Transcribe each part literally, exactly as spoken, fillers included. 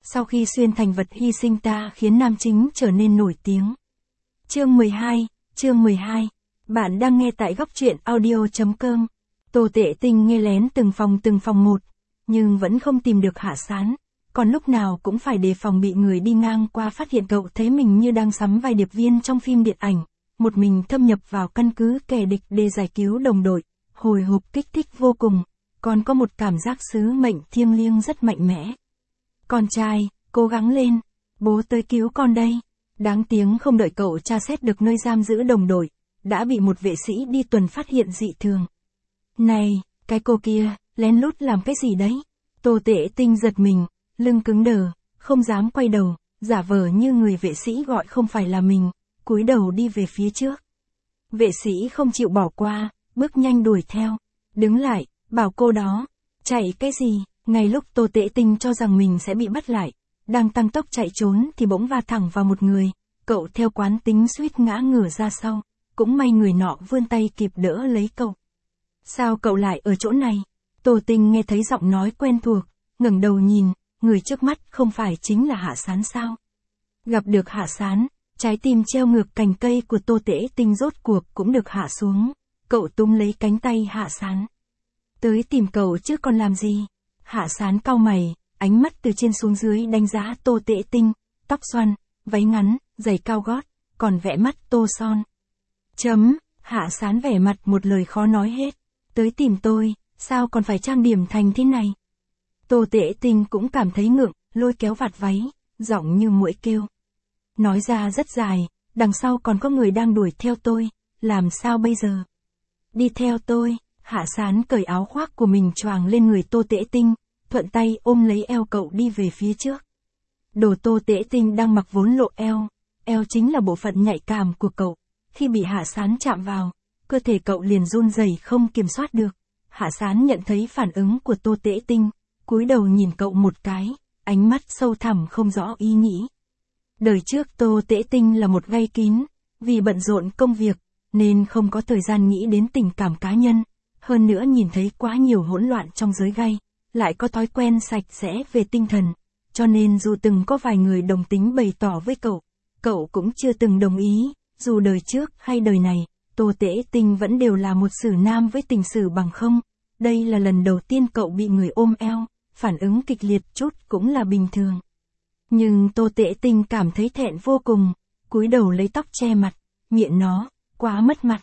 Sau khi xuyên thành vật hy sinh ta khiến nam chính trở nên nổi tiếng. Chương mười hai, chương mười hai. Bạn đang nghe tại góc truyện audio.com. Tô Tệ Tinh nghe lén từng phòng từng phòng một, nhưng vẫn không tìm được Hạ Sán. Còn lúc nào cũng phải đề phòng bị người đi ngang qua phát hiện cậu thấy mình như đang sắm vai điệp viên trong phim điện ảnh, một mình thâm nhập vào căn cứ kẻ địch để giải cứu đồng đội, hồi hộp kích thích vô cùng, còn có một cảm giác sứ mệnh thiêng liêng rất mạnh mẽ. Con trai, cố gắng lên, bố tới cứu con đây. Đáng tiếng không đợi cậu tra xét được nơi giam giữ đồng đội, đã bị một vệ sĩ đi tuần phát hiện dị thường. Này, cái cô kia, lén lút làm cái gì đấy? Tô Tệ Tinh giật mình, lưng cứng đờ, không dám quay đầu, giả vờ như người vệ sĩ gọi không phải là mình, cúi đầu đi về phía trước. Vệ sĩ không chịu bỏ qua, bước nhanh đuổi theo. Đứng lại, bảo cô đó, chạy cái gì? Ngay lúc Tô Tệ Tinh cho rằng mình sẽ bị bắt lại, đang tăng tốc chạy trốn thì bỗng va thẳng vào một người, cậu theo quán tính suýt ngã ngửa ra sau, cũng may người nọ vươn tay kịp đỡ lấy cậu. Sao cậu lại ở chỗ này? Tô Tinh nghe thấy giọng nói quen thuộc, ngẩng đầu nhìn, người trước mắt không phải chính là Hạ Sán sao? Gặp được Hạ Sán, trái tim treo ngược cành cây của Tô Tệ Tinh rốt cuộc cũng được hạ xuống, cậu túm lấy cánh tay Hạ Sán. Tới tìm cậu chứ còn làm gì? Hạ Sán cau mày, ánh mắt từ trên xuống dưới đánh giá Tô Tệ Tinh, tóc xoăn, váy ngắn, giày cao gót, còn vẽ mắt tô son. Chấm, Hạ Sán vẻ mặt một lời khó nói hết. Tới tìm tôi, sao còn phải trang điểm thành thế này? Tô Tệ Tinh cũng cảm thấy ngượng, lôi kéo vạt váy, giọng như muỗi kêu. Nói ra rất dài, đằng sau còn có người đang đuổi theo tôi, làm sao bây giờ? Đi theo tôi. Hạ Sán cởi áo khoác của mình choàng lên người Tô Tệ Tinh, thuận tay ôm lấy eo cậu đi về phía trước. Đồ Tô Tệ Tinh đang mặc vốn lộ eo, eo chính là bộ phận nhạy cảm của cậu. Khi bị Hạ Sán chạm vào, cơ thể cậu liền run rẩy không kiểm soát được. Hạ Sán nhận thấy phản ứng của Tô Tệ Tinh, cúi đầu nhìn cậu một cái, ánh mắt sâu thẳm không rõ ý nghĩ. Đời trước Tô Tệ Tinh là một gay kín, vì bận rộn công việc, nên không có thời gian nghĩ đến tình cảm cá nhân. Hơn nữa nhìn thấy quá nhiều hỗn loạn trong giới gay, lại có thói quen sạch sẽ về tinh thần, cho nên dù từng có vài người đồng tính bày tỏ với cậu, cậu cũng chưa từng đồng ý, dù đời trước hay đời này, Tô Tệ Tinh vẫn đều là một xử nam với tình xử bằng không. Đây là lần đầu tiên cậu bị người ôm eo, phản ứng kịch liệt chút cũng là bình thường. Nhưng Tô Tệ Tinh cảm thấy thẹn vô cùng, cúi đầu lấy tóc che mặt, miệng nó, quá mất mặt.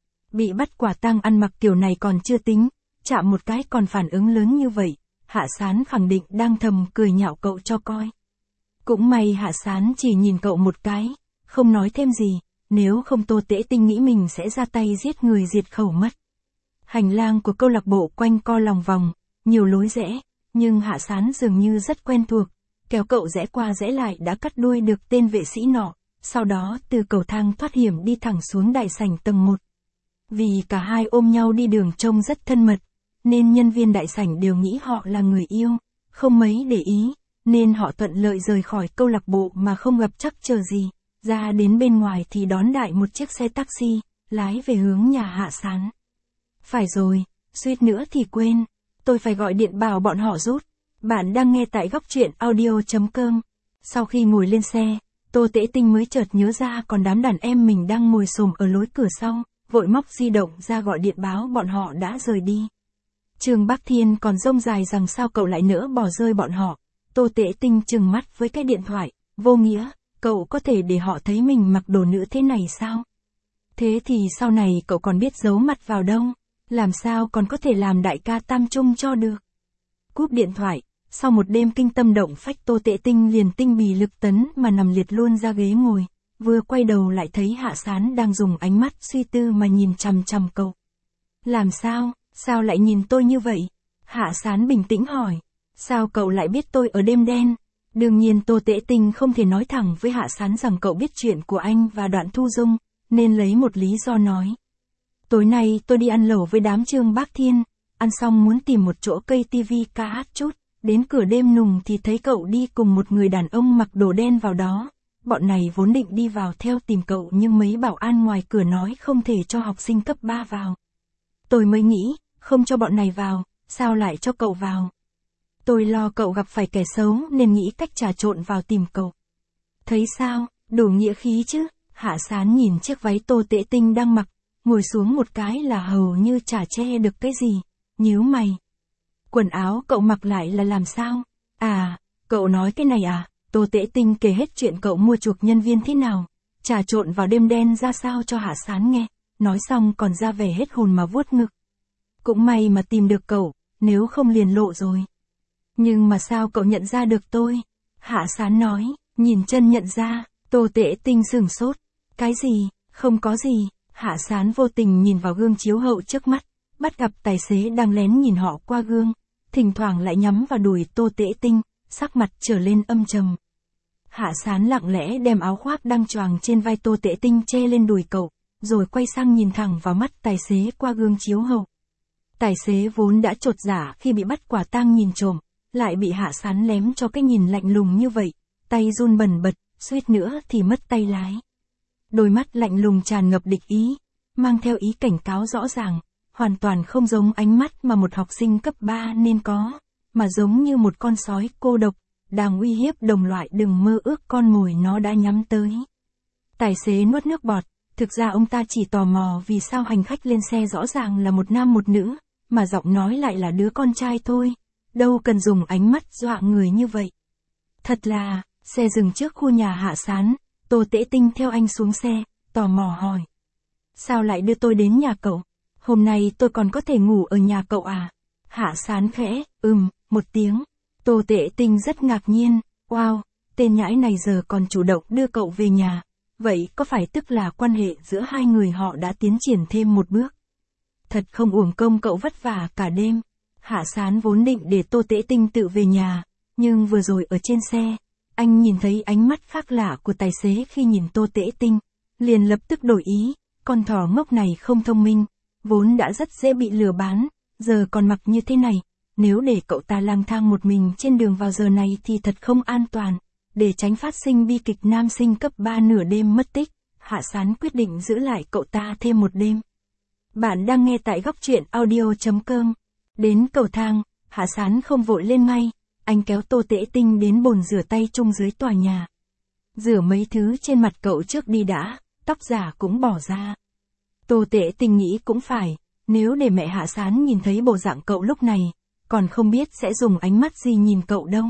Bị bắt quả tang ăn mặc kiểu này còn chưa tính, chạm một cái còn phản ứng lớn như vậy, Hạ Sán khẳng định đang thầm cười nhạo cậu cho coi. Cũng may Hạ Sán chỉ nhìn cậu một cái, không nói thêm gì, nếu không Tô Tệ Tinh nghĩ mình sẽ ra tay giết người diệt khẩu mất. Hành lang của câu lạc bộ quanh co lòng vòng, nhiều lối rẽ, nhưng Hạ Sán dường như rất quen thuộc, kéo cậu rẽ qua rẽ lại đã cắt đuôi được tên vệ sĩ nọ, sau đó từ cầu thang thoát hiểm đi thẳng xuống đại sảnh tầng một. Vì cả hai ôm nhau đi đường trông rất thân mật, nên nhân viên đại sảnh đều nghĩ họ là người yêu, không mấy để ý, nên họ thuận lợi rời khỏi câu lạc bộ mà không gặp trắc trở gì, ra đến bên ngoài thì đón đại một chiếc xe taxi, lái về hướng nhà Hạ Sán. Phải rồi, suýt nữa thì quên, tôi phải gọi điện bảo bọn họ rút. Bạn đang nghe tại góc truyện audio.com. Sau khi ngồi lên xe, Tô Tệ Tinh mới chợt nhớ ra còn đám đàn em mình đang ngồi xổm ở lối cửa sau, vội móc di động ra gọi điện báo bọn họ đã rời đi. Trương Bác Thiên còn rông dài rằng sao cậu lại nỡ bỏ rơi bọn họ. Tô Tệ Tinh trừng mắt với cái điện thoại, vô nghĩa, cậu có thể để họ thấy mình mặc đồ nữ thế này sao? Thế thì sau này cậu còn biết giấu mặt vào đâu, làm sao còn có thể làm đại ca tam trung cho được. Cúp điện thoại, sau một đêm kinh tâm động phách Tô Tệ Tinh liền tinh bì lực tấn mà nằm liệt luôn ra ghế ngồi, vừa quay đầu lại thấy Hạ Sán đang dùng ánh mắt suy tư mà nhìn chằm chằm cậu. Làm sao, sao lại nhìn tôi như vậy? Hạ Sán bình tĩnh hỏi, sao cậu lại biết tôi ở đêm đen? Đương nhiên Tô Tệ Tinh không thể nói thẳng với Hạ Sán rằng cậu biết chuyện của anh và Đoạn Thu Dung, nên lấy một lý do nói. Tối nay tôi đi ăn lẩu với đám Trương Bác Thiên, ăn xong muốn tìm một chỗ cây tivi ca hát chút, đến cửa đêm nùng thì thấy cậu đi cùng một người đàn ông mặc đồ đen vào đó. Bọn này vốn định đi vào theo tìm cậu nhưng mấy bảo an ngoài cửa nói không thể cho học sinh cấp ba vào. Tôi mới nghĩ, không cho bọn này vào, sao lại cho cậu vào? Tôi lo cậu gặp phải kẻ xấu nên nghĩ cách trà trộn vào tìm cậu. Thấy sao, đủ nghĩa khí chứ? Hạ Sán nhìn chiếc váy Tô Tễ Tinh đang mặc, ngồi xuống một cái là hầu như chả che được cái gì, nhíu mày. Quần áo cậu mặc lại là làm sao? À, cậu nói cái này à? Tô Tễ Tinh kể hết chuyện cậu mua chuộc nhân viên thế nào, trà trộn vào đêm đen ra sao cho Hạ Sán nghe, nói xong còn ra vẻ hết hồn mà vuốt ngực. Cũng may mà tìm được cậu, nếu không liền lộ rồi. Nhưng mà sao cậu nhận ra được tôi? Hạ Sán nói, nhìn chân nhận ra. Tô Tễ Tinh sửng sốt. Cái gì? Không có gì. Hạ Sán vô tình nhìn vào gương chiếu hậu trước mắt, bắt gặp tài xế đang lén nhìn họ qua gương, thỉnh thoảng lại nhắm vào đùi Tô Tễ Tinh, sắc mặt trở lên âm trầm. Hạ Sán lặng lẽ đem áo khoác đang choàng trên vai Tô Tễ Tinh che lên đùi cậu, rồi quay sang nhìn thẳng vào mắt tài xế qua gương chiếu hậu. Tài xế vốn đã chột dạ khi bị bắt quả tang nhìn trộm, lại bị Hạ Sán lém cho cái nhìn lạnh lùng như vậy, tay run bần bật, suýt nữa thì mất tay lái. Đôi mắt lạnh lùng tràn ngập địch ý, mang theo ý cảnh cáo rõ ràng, hoàn toàn không giống ánh mắt mà một học sinh cấp ba nên có, mà giống như một con sói cô độc, đang uy hiếp đồng loại đừng mơ ước con mồi nó đã nhắm tới. Tài xế nuốt nước bọt, thực ra ông ta chỉ tò mò vì sao hành khách lên xe rõ ràng là một nam một nữ, mà giọng nói lại là đứa con trai thôi, đâu cần dùng ánh mắt dọa người như vậy. Thật là, xe dừng trước khu nhà Hạ Sán, Tô Tễ Tinh theo anh xuống xe, tò mò hỏi. Sao lại đưa tôi đến nhà cậu? Hôm nay tôi còn có thể ngủ ở nhà cậu à? Hạ Sán khẽ, ừm, một tiếng. Tô Tễ Tinh rất ngạc nhiên, wow, tên nhãi này giờ còn chủ động đưa cậu về nhà. Vậy có phải tức là quan hệ giữa hai người họ đã tiến triển thêm một bước? Thật không uổng công cậu vất vả cả đêm. Hạ Sán vốn định để Tô Tễ Tinh tự về nhà, nhưng vừa rồi ở trên xe, anh nhìn thấy ánh mắt khác lạ của tài xế khi nhìn Tô Tễ Tinh, liền lập tức đổi ý, con thỏ ngốc này không thông minh, vốn đã rất dễ bị lừa bán, giờ còn mặc như thế này, nếu để cậu ta lang thang một mình trên đường vào giờ này thì thật không an toàn, để tránh phát sinh bi kịch nam sinh cấp ba nửa đêm mất tích, Hạ Sán quyết định giữ lại cậu ta thêm một đêm. Bạn đang nghe tại góc truyện audio chấm com. Đến cầu thang, Hạ Sán không vội lên ngay, anh kéo Tô Tễ Tinh đến bồn rửa tay chung dưới tòa nhà. Rửa mấy thứ trên mặt cậu trước đi đã, tóc giả cũng bỏ ra. Tô Tễ Tinh nghĩ cũng phải, nếu để mẹ Hạ Sán nhìn thấy bộ dạng cậu lúc này, còn không biết sẽ dùng ánh mắt gì nhìn cậu đâu.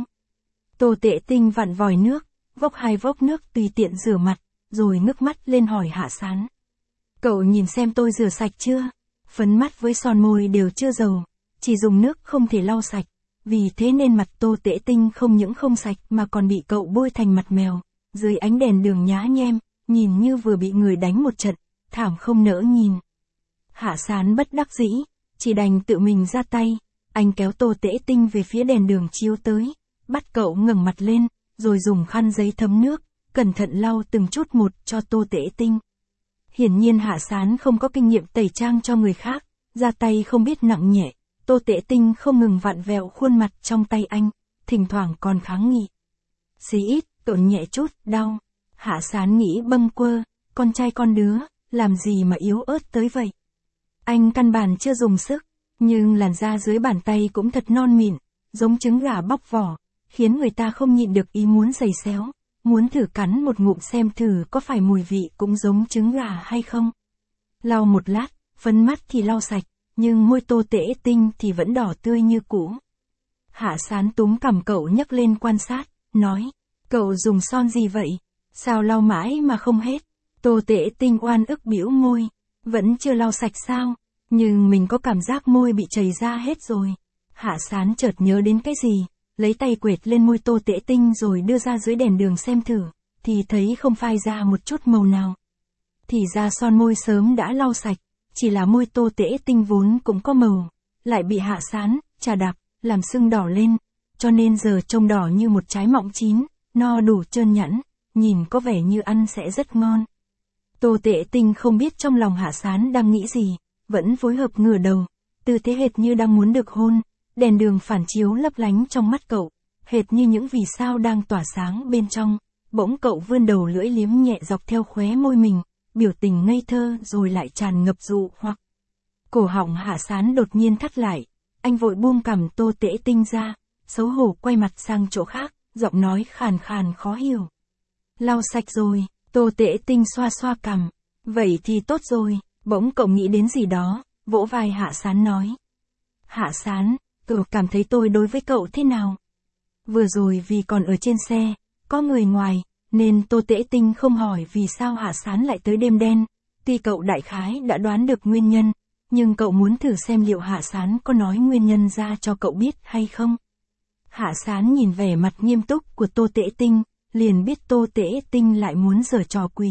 Tô Tễ Tinh vặn vòi nước, vốc hai vốc nước tùy tiện rửa mặt, rồi ngước mắt lên hỏi Hạ Sán. Cậu nhìn xem tôi rửa sạch chưa? Phấn mắt với son môi đều chưa dầu, chỉ dùng nước không thể lau sạch, vì thế nên mặt Tô Tễ Tinh không những không sạch mà còn bị cậu bôi thành mặt mèo, dưới ánh đèn đường nhá nhem, nhìn như vừa bị người đánh một trận, thảm không nỡ nhìn. Hạ Sán bất đắc dĩ, chỉ đành tự mình ra tay, anh kéo Tô Tễ Tinh về phía đèn đường chiếu tới, bắt cậu ngẩng mặt lên, rồi dùng khăn giấy thấm nước, cẩn thận lau từng chút một cho Tô Tễ Tinh. Hiển nhiên Hạ Sán không có kinh nghiệm tẩy trang cho người khác, ra tay không biết nặng nhẹ, Tô Tễ Tinh không ngừng vặn vẹo khuôn mặt trong tay anh, thỉnh thoảng còn kháng nghị. Xí ít, cậu nhẹ chút, đau. Hạ Sán nghĩ bâng quơ, con trai con đứa, làm gì mà yếu ớt tới vậy. Anh căn bản chưa dùng sức, nhưng làn da dưới bàn tay cũng thật non mịn, giống trứng gà bóc vỏ, khiến người ta không nhịn được ý muốn giày xéo, muốn thử cắn một ngụm xem thử có phải mùi vị cũng giống trứng gà hay không. Lau một lát, phấn mắt thì lau sạch, nhưng môi Tô Tễ Tinh thì vẫn đỏ tươi như cũ. Hạ Sán túm cằm cậu nhấc lên quan sát, nói, cậu dùng son gì vậy? Sao lau mãi mà không hết? Tô Tễ Tinh oan ức bĩu môi, vẫn chưa lau sạch sao? Nhưng mình có cảm giác môi bị chảy ra hết rồi. Hạ Sán chợt nhớ đến cái gì, lấy tay quệt lên môi Tô Tễ Tinh rồi đưa ra dưới đèn đường xem thử, thì thấy không phai ra một chút màu nào. Thì ra son môi sớm đã lau sạch, chỉ là môi Tô Tễ Tinh vốn cũng có màu, lại bị Hạ Sán chà đạp, làm sưng đỏ lên, cho nên giờ trông đỏ như một trái mọng chín, no đủ trơn nhẵn, nhìn có vẻ như ăn sẽ rất ngon. Tô Tễ Tinh không biết trong lòng Hạ Sán đang nghĩ gì, vẫn phối hợp ngửa đầu, tư thế hệt như đang muốn được hôn, đèn đường phản chiếu lấp lánh trong mắt cậu, hệt như những vì sao đang tỏa sáng bên trong, bỗng cậu vươn đầu lưỡi liếm nhẹ dọc theo khóe môi mình, biểu tình ngây thơ rồi lại tràn ngập dụ hoặc. Cổ họng Hạ Sán đột nhiên thắt lại, anh vội buông cằm Tô Tễ Tinh ra, xấu hổ quay mặt sang chỗ khác, giọng nói khàn khàn khó hiểu. Lau sạch rồi, Tô Tễ Tinh xoa xoa cằm. Vậy thì tốt rồi, bỗng cậu nghĩ đến gì đó, vỗ vai Hạ Sán nói. Hạ Sán, cậu cảm thấy tôi đối với cậu thế nào? Vừa rồi vì còn ở trên xe, có người ngoài, nên Tô Tễ Tinh không hỏi vì sao Hạ Sán lại tới đêm đen. Tuy cậu đại khái đã đoán được nguyên nhân, nhưng cậu muốn thử xem liệu Hạ Sán có nói nguyên nhân ra cho cậu biết hay không. Hạ Sán nhìn vẻ mặt nghiêm túc của Tô Tễ Tinh, liền biết Tô Tễ Tinh lại muốn giở trò quỷ.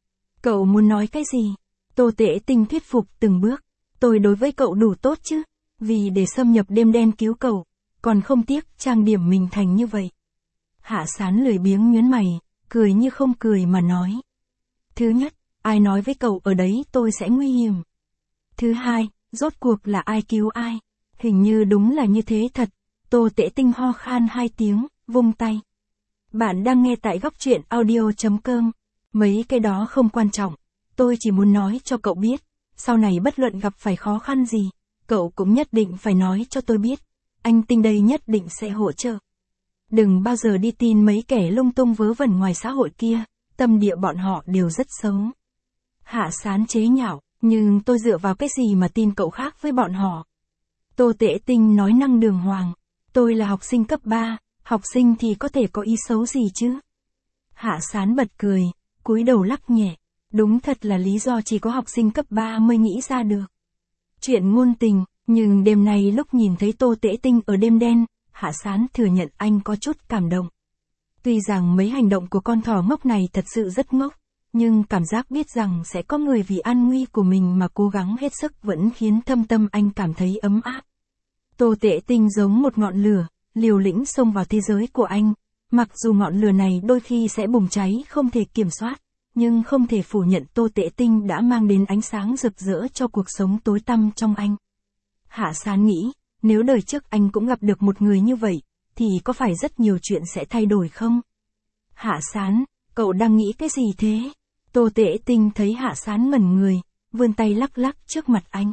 Cậu muốn nói cái gì? Tô Tễ Tinh thuyết phục từng bước. Tôi đối với cậu đủ tốt chứ, vì để xâm nhập đêm đen cứu cậu, còn không tiếc trang điểm mình thành như vậy. Hạ Sán lười biếng nhướng mày, cười như không cười mà nói. Thứ nhất, ai nói với cậu ở đấy tôi sẽ nguy hiểm. Thứ hai, rốt cuộc là ai cứu ai? Hình như đúng là như thế thật. Tô Tễ Tinh ho khan hai tiếng, vung tay. Bạn đang nghe tại góc truyện audio chấm com. Mấy cái đó không quan trọng. Tôi chỉ muốn nói cho cậu biết. Sau này bất luận gặp phải khó khăn gì, cậu cũng nhất định phải nói cho tôi biết. Anh Tinh đây nhất định sẽ hỗ trợ. Đừng bao giờ đi tin mấy kẻ lung tung vớ vẩn ngoài xã hội kia. Tâm địa bọn họ đều rất xấu. Hạ Sán chế nhạo. Nhưng tôi dựa vào cái gì mà tin cậu khác với bọn họ? Tô Tễ Tinh nói năng đường hoàng. Tôi là học sinh cấp ba, học sinh thì có thể có ý xấu gì chứ? Hạ Sán bật cười, cúi đầu lắc nhẹ. Đúng thật là lý do chỉ có học sinh cấp ba mới nghĩ ra được. Chuyện ngôn tình, nhưng đêm nay lúc nhìn thấy Tô Tễ Tinh ở đêm đen, Hạ Sán thừa nhận anh có chút cảm động. Tuy rằng mấy hành động của con thỏ ngốc này thật sự rất ngốc, nhưng cảm giác biết rằng sẽ có người vì an nguy của mình mà cố gắng hết sức vẫn khiến thâm tâm anh cảm thấy ấm áp. Tô Tễ Tinh giống một ngọn lửa, liều lĩnh xông vào thế giới của anh. Mặc dù ngọn lửa này đôi khi sẽ bùng cháy không thể kiểm soát, nhưng không thể phủ nhận Tô Tễ Tinh đã mang đến ánh sáng rực rỡ cho cuộc sống tối tăm trong anh. Hạ Sán nghĩ, nếu đời trước anh cũng gặp được một người như vậy, thì có phải rất nhiều chuyện sẽ thay đổi không? Hạ Sán, cậu đang nghĩ cái gì thế? Tô Tễ Tinh thấy Hạ Sán ngẩn người, vươn tay lắc lắc trước mặt anh.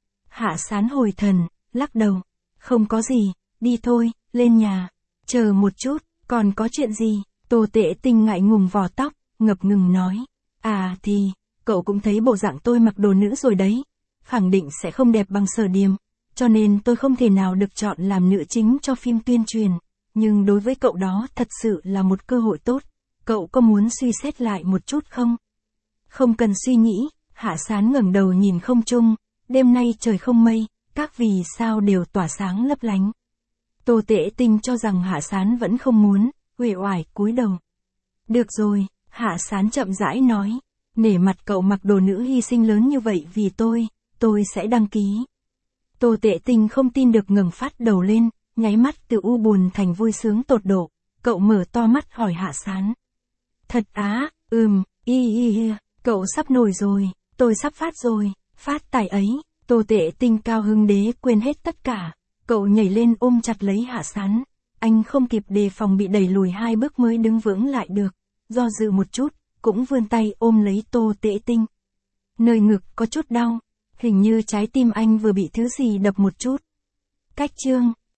Hạ Sán hồi thần, lắc đầu. Không có gì, đi thôi, lên nhà. Chờ một chút, còn có chuyện gì? Tô Tễ Tinh ngại ngùng vò tóc, ngập ngừng nói. À thì, cậu cũng thấy bộ dạng tôi mặc đồ nữ rồi đấy. Khẳng định sẽ không đẹp bằng Sở Điềm, cho nên tôi không thể nào được chọn làm nữ chính cho phim tuyên truyền. Nhưng đối với cậu đó thật sự là một cơ hội tốt. Cậu có muốn suy xét lại một chút không? Không cần suy nghĩ, Hạ Sán ngẩng đầu nhìn không trung, đêm nay trời không mây, các vì sao đều tỏa sáng lấp lánh. Tô Tễ Tinh cho rằng Hạ Sán vẫn không muốn, uể oải cúi đầu. Được rồi, Hạ Sán chậm rãi nói, nể mặt cậu mặc đồ nữ hy sinh lớn như vậy vì tôi, tôi sẽ đăng ký. Tô Tễ Tinh không tin được ngẩng phát đầu lên, nháy mắt từ u buồn thành vui sướng tột độ, cậu mở to mắt hỏi Hạ Sán. Thật á, ừm, y y y, cậu sắp nổi rồi, tôi sắp phát rồi, phát tài ấy. Tô Tễ Tinh cao hứng đế quên hết tất cả, cậu nhảy lên ôm chặt lấy Hạ Sán. Anh không kịp đề phòng bị đẩy lùi hai bước mới đứng vững lại được, do dự một chút, cũng vươn tay ôm lấy Tô Tễ Tinh. Nơi ngực có chút đau, hình như trái tim anh vừa bị thứ gì đập một chút. Cách chương